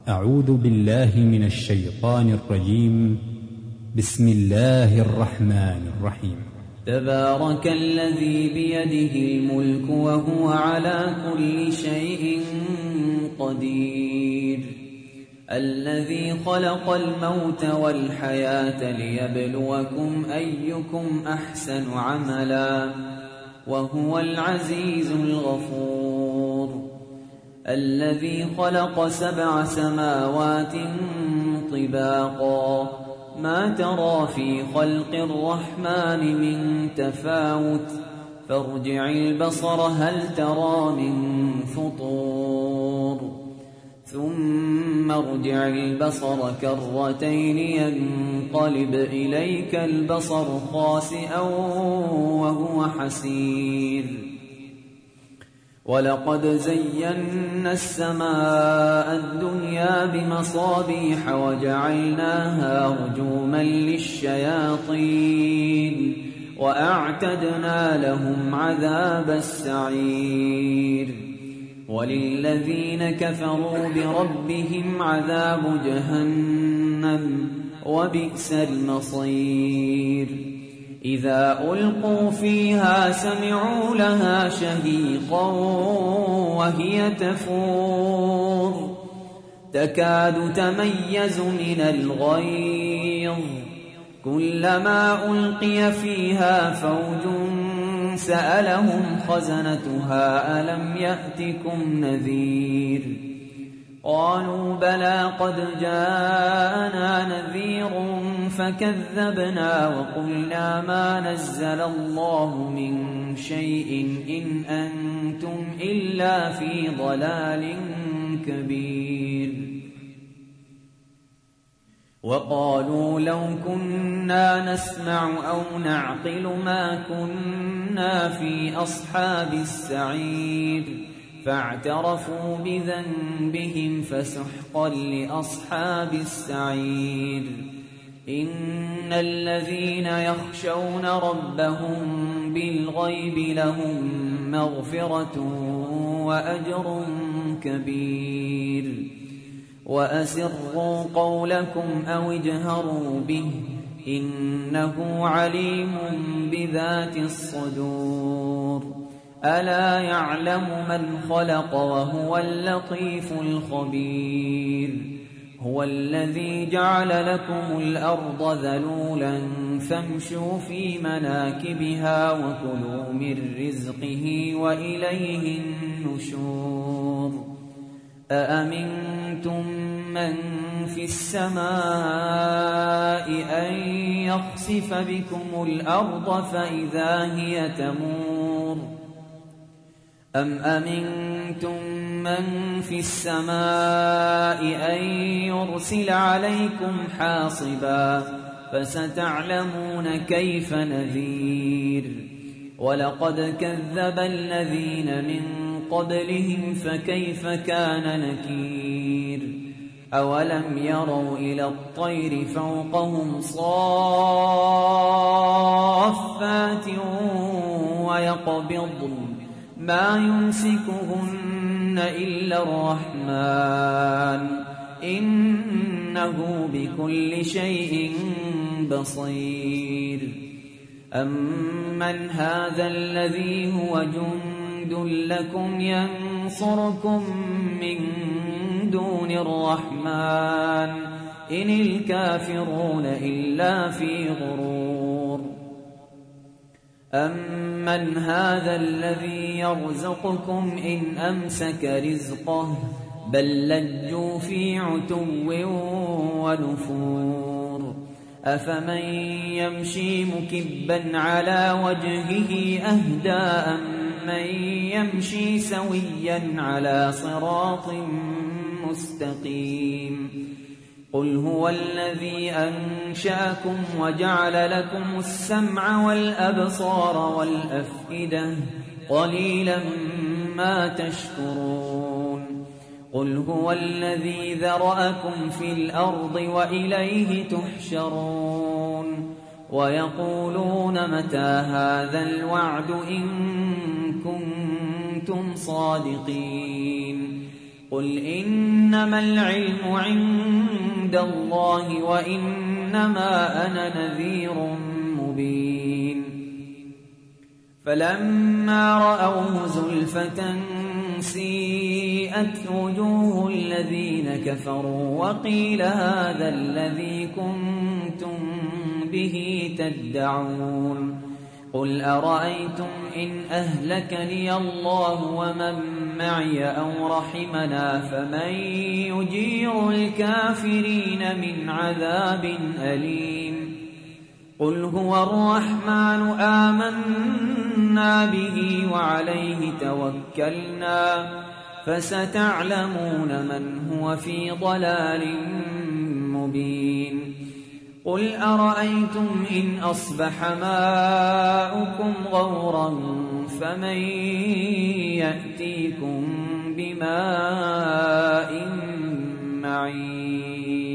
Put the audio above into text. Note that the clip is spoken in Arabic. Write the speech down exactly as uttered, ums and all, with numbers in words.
أعوذ بالله من الشيطان الرجيم. بسم الله الرحمن الرحيم. تبارك الذي بيده الملك وهو على كل شيء قدير، الذي خلق الموت والحياة ليبلوكم أيكم أحسن عملا وهو العزيز الغفور، الذي خلق سبع سماوات طباقا ما ترى في خلق الرحمن من تفاوت فارجع البصر هل ترى من فطور ثم ارجع البصر كرتين ينقلب إليك البصر خاسئا وهو حسير، ولقد زينا السماء الدنيا بمصابيح وجعلناها رجوما للشياطين وأعتدنا لهم عذاب السعير، وللذين كفروا بربهم عذاب جهنم وبئس المصير، إذا ألقوا فيها سمعوا لها شهيقا وهي تفور تكاد تميز من الغيظ، كلما ألقي فيها فوج سألهم خزنتها ألم يأتكم نذير، قالوا بلى قد جاءنا نذير فكذبنا وقلنا ما نزل الله من شيء إن أنتم إلا في ضلال كبير، وقالوا لو كنا نسمع أو نعقل ما كنا في أصحاب السعير، فاعترفوا بذنبهم فسحقا لأصحاب السعير، إن الذين يخشون ربهم بالغيب لهم مغفرة وأجر كبير، وأسروا قولكم أو اجهروا به إنه عليم بذات الصدور، ألا يعلم من خلق وهو اللطيف الخبير، هو الذي جعل لكم الأرض ذلولا فامشوا في مناكبها وكلوا من رزقه وإليه النشور، أأمنتم من في السماء أن يخسف بكم الأرض فإذا هي تمور، أم أمنتم من في السماء أن يرسل عليكم حاصبا فستعلمون كيف نذير، ولقد كذب الذين من قبلهم فكيف كان نكير، أولم يروا إلى الطير فوقهم صافات ويقبضن ما يمسكهن إلا الرحمن إنه بكل شيء بصير، أمن هذا الذي هو جند لكم ينصركم من دون الرحمن إن الكافرون إلا في غرور، أمن هذا الذي يرزقكم إن أمسك رزقه بل لجوا في عتو ونفور، أفمن يمشي مكبا على وجهه أهدى أمن يمشي سويا على صراط مستقيم، قل هو الذي أنشأكم وجعل لكم السمع والأبصار والأفئدة قليلا ما تشكرون، قل هو الذي ذرأكم في الأرض وإليه تحشرون، ويقولون متى هذا الوعد إن كنتم صادقين، قل إنما العلم عند الله وإنما أنا نذير مبين فلما رأوه زلفة سيئت وجوه الذين كفروا وقيل هذا الذي كنتم به تدعون قل أرأيتم إن أهلكني الله ومن معي أو رحمنا فمن يجير الكافرين من عذاب أليم قل هو الرحمن آمنا به وعليه توكلنا فستعلمون من هو في ضلال مبين قل أرأيتم إن أصبح ماؤكم غورا فمن يأتيكم بماء معين